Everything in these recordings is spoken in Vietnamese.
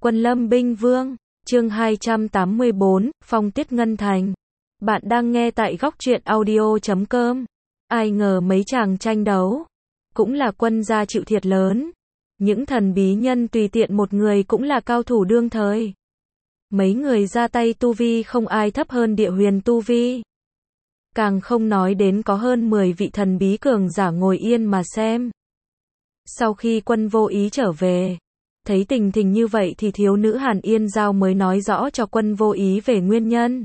Quân Lâm Binh Vương, chương 284, Phong Tiết Ngân Thành. Bạn đang nghe tại góc truyện audio.com. Ai ngờ mấy chàng tranh đấu, cũng là quân gia chịu thiệt lớn. Những thần bí nhân tùy tiện một người cũng là cao thủ đương thời. Mấy người ra tay tu vi không ai thấp hơn địa huyền tu vi. Càng không nói đến có hơn 10 vị thần bí cường giả ngồi yên mà xem. Sau khi Quân Vô Ý trở về, thấy tình hình như vậy thì thiếu nữ Hàn Yên Giao mới nói rõ cho Quân Vô Ý về nguyên nhân.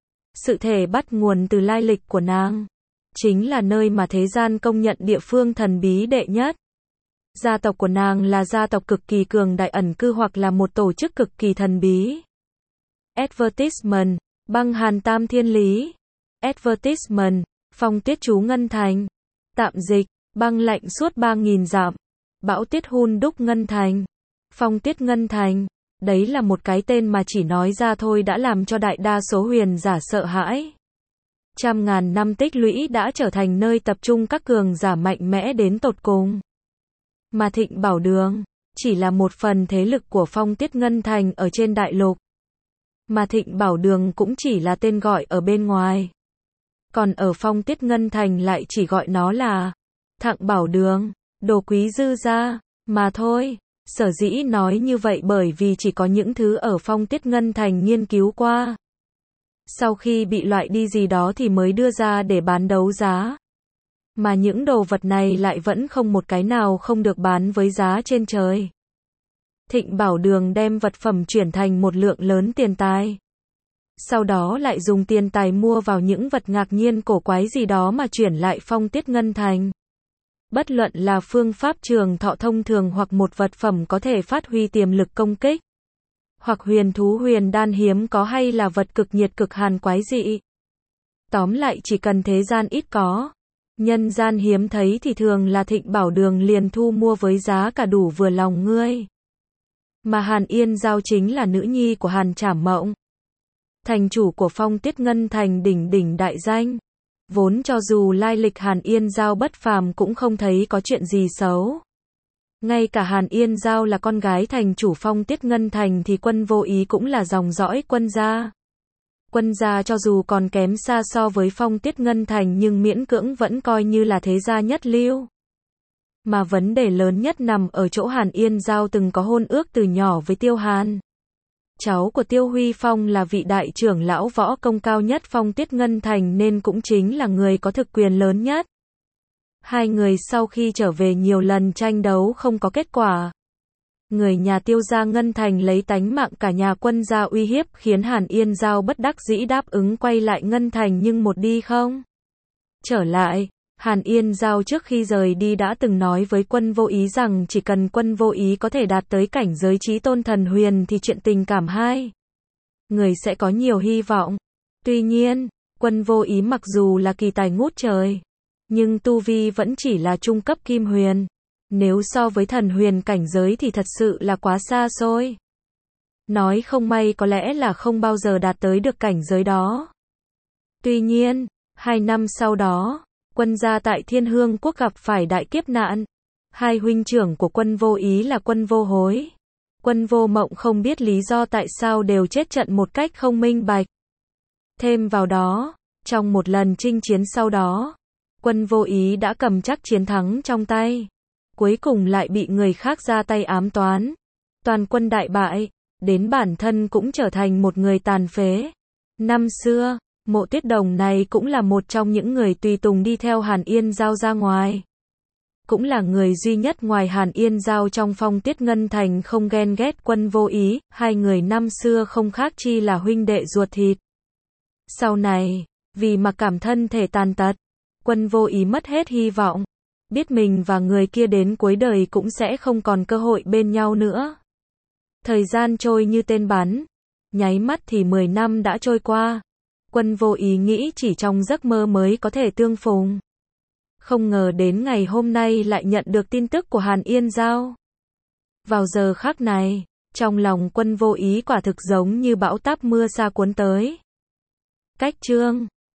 Sự thể bắt nguồn từ lai lịch của nàng, chính là nơi mà thế gian công nhận địa phương thần bí đệ nhất. Gia tộc của nàng là gia tộc cực kỳ cường đại ẩn cư hoặc là một tổ chức cực kỳ thần bí. Advertisement, băng hàn tam thiên lý. Advertisement, phong tuyết trú Ngân Thành. Tạm dịch, băng lạnh suốt 3.000 dặm. Bão tuyết hun đúc Ngân Thành. Phong tuyết Ngân Thành. Đấy là một cái tên mà chỉ nói ra thôi đã làm cho đại đa số huyền giả sợ hãi. Trăm ngàn năm tích lũy đã trở thành nơi tập trung các cường giả mạnh mẽ đến tột cùng. Mà Thịnh Bảo Đường chỉ là một phần thế lực của Phong Tuyết Ngân Thành ở trên đại lục. Mà Thịnh Bảo Đường cũng chỉ là tên gọi ở bên ngoài. Còn ở Phong Tuyết Ngân Thành lại chỉ gọi nó là Thạng Bảo Đường, đồ quý dư gia, mà thôi. Sở dĩ nói như vậy bởi vì chỉ có những thứ ở Phong Tuyết Ngân Thành nghiên cứu qua. Sau khi bị loại đi gì đó thì mới đưa ra để bán đấu giá. Mà những đồ vật này lại vẫn không một cái nào không được bán với giá trên trời. Thịnh Bảo Đường đem vật phẩm chuyển thành một lượng lớn tiền tài. Sau đó lại dùng tiền tài mua vào những vật ngạc nhiên cổ quái gì đó mà chuyển lại Phong Tuyết Ngân Thành. Bất luận là phương pháp trường thọ thông thường hoặc một vật phẩm có thể phát huy tiềm lực công kích. Hoặc huyền thú huyền đan hiếm có hay là vật cực nhiệt cực hàn quái dị. Tóm lại chỉ cần thế gian ít có. Nhân gian hiếm thấy thì thường là Thịnh Bảo Đường liền thu mua với giá cả đủ vừa lòng ngươi. Mà Hàn Yên Giao chính là nữ nhi của Hàn Trảm Mộng. Thành chủ của Phong Tuyết Ngân Thành đỉnh đỉnh đại danh. Vốn cho dù lai lịch Hàn Yên Giao bất phàm cũng không thấy có chuyện gì xấu. Ngay cả Hàn Yên Giao là con gái thành chủ Phong Tuyết Ngân Thành thì Quân Vô Ý cũng là dòng dõi quân gia. Quân gia cho dù còn kém xa so với Phong Tuyết Ngân Thành nhưng miễn cưỡng vẫn coi như là thế gia nhất lưu. Mà vấn đề lớn nhất nằm ở chỗ Hàn Yên Giao từng có hôn ước từ nhỏ với Tiêu Hàn. Cháu của Tiêu Huy Phong là vị đại trưởng lão võ công cao nhất Phong Tuyết Ngân Thành nên cũng chính là người có thực quyền lớn nhất. Hai người sau khi trở về nhiều lần tranh đấu không có kết quả. Người nhà Tiêu gia Ngân Thành lấy tánh mạng cả nhà quân gia uy hiếp khiến Hàn Yên Giao bất đắc dĩ đáp ứng quay lại Ngân Thành nhưng một đi không trở lại. Hàn Yên Giao trước khi rời đi đã từng nói với Quân Vô Ý rằng chỉ cần Quân Vô Ý có thể đạt tới cảnh giới chí tôn thần huyền thì chuyện tình cảm hai người sẽ có nhiều hy vọng. Tuy nhiên, Quân Vô Ý mặc dù là kỳ tài ngút trời, nhưng tu vi vẫn chỉ là trung cấp kim huyền. Nếu so với thần huyền cảnh giới thì thật sự là quá xa xôi. Nói không may có lẽ là không bao giờ đạt tới được cảnh giới đó. Tuy nhiên, 2 năm sau đó, quân gia tại Thiên Hương Quốc gặp phải đại kiếp nạn. Hai huynh trưởng của Quân Vô Ý là Quân Vô Hối, Quân Vô Mộng không biết lý do tại sao đều chết trận một cách không minh bạch. Thêm vào đó, trong một lần chinh chiến sau đó, Quân Vô Ý đã cầm chắc chiến thắng trong tay. Cuối cùng lại bị người khác ra tay ám toán. Toàn quân đại bại, đến bản thân cũng trở thành một người tàn phế. Năm xưa, Mộ Tuyết Đồng này cũng là một trong những người tùy tùng đi theo Hàn Yên Giao ra ngoài. Cũng là người duy nhất ngoài Hàn Yên Giao trong Phong Tuyết Ngân Thành không ghen ghét Quân Vô Ý, hai người năm xưa không khác chi là huynh đệ ruột thịt. Sau này, vì mặc cảm thân thể tàn tật, Quân Vô Ý mất hết hy vọng. Biết mình và người kia đến cuối đời cũng sẽ không còn cơ hội bên nhau nữa. Thời gian trôi như tên bắn, nháy mắt thì 10 năm đã trôi qua. Quân Vô Ý nghĩ chỉ trong giấc mơ mới có thể tương phùng. Không ngờ đến ngày hôm nay lại nhận được tin tức của Hàn Yên Giao. Vào giờ khắc này, trong lòng Quân Vô Ý quả thực giống như bão táp mưa sa cuốn tới. Cách chương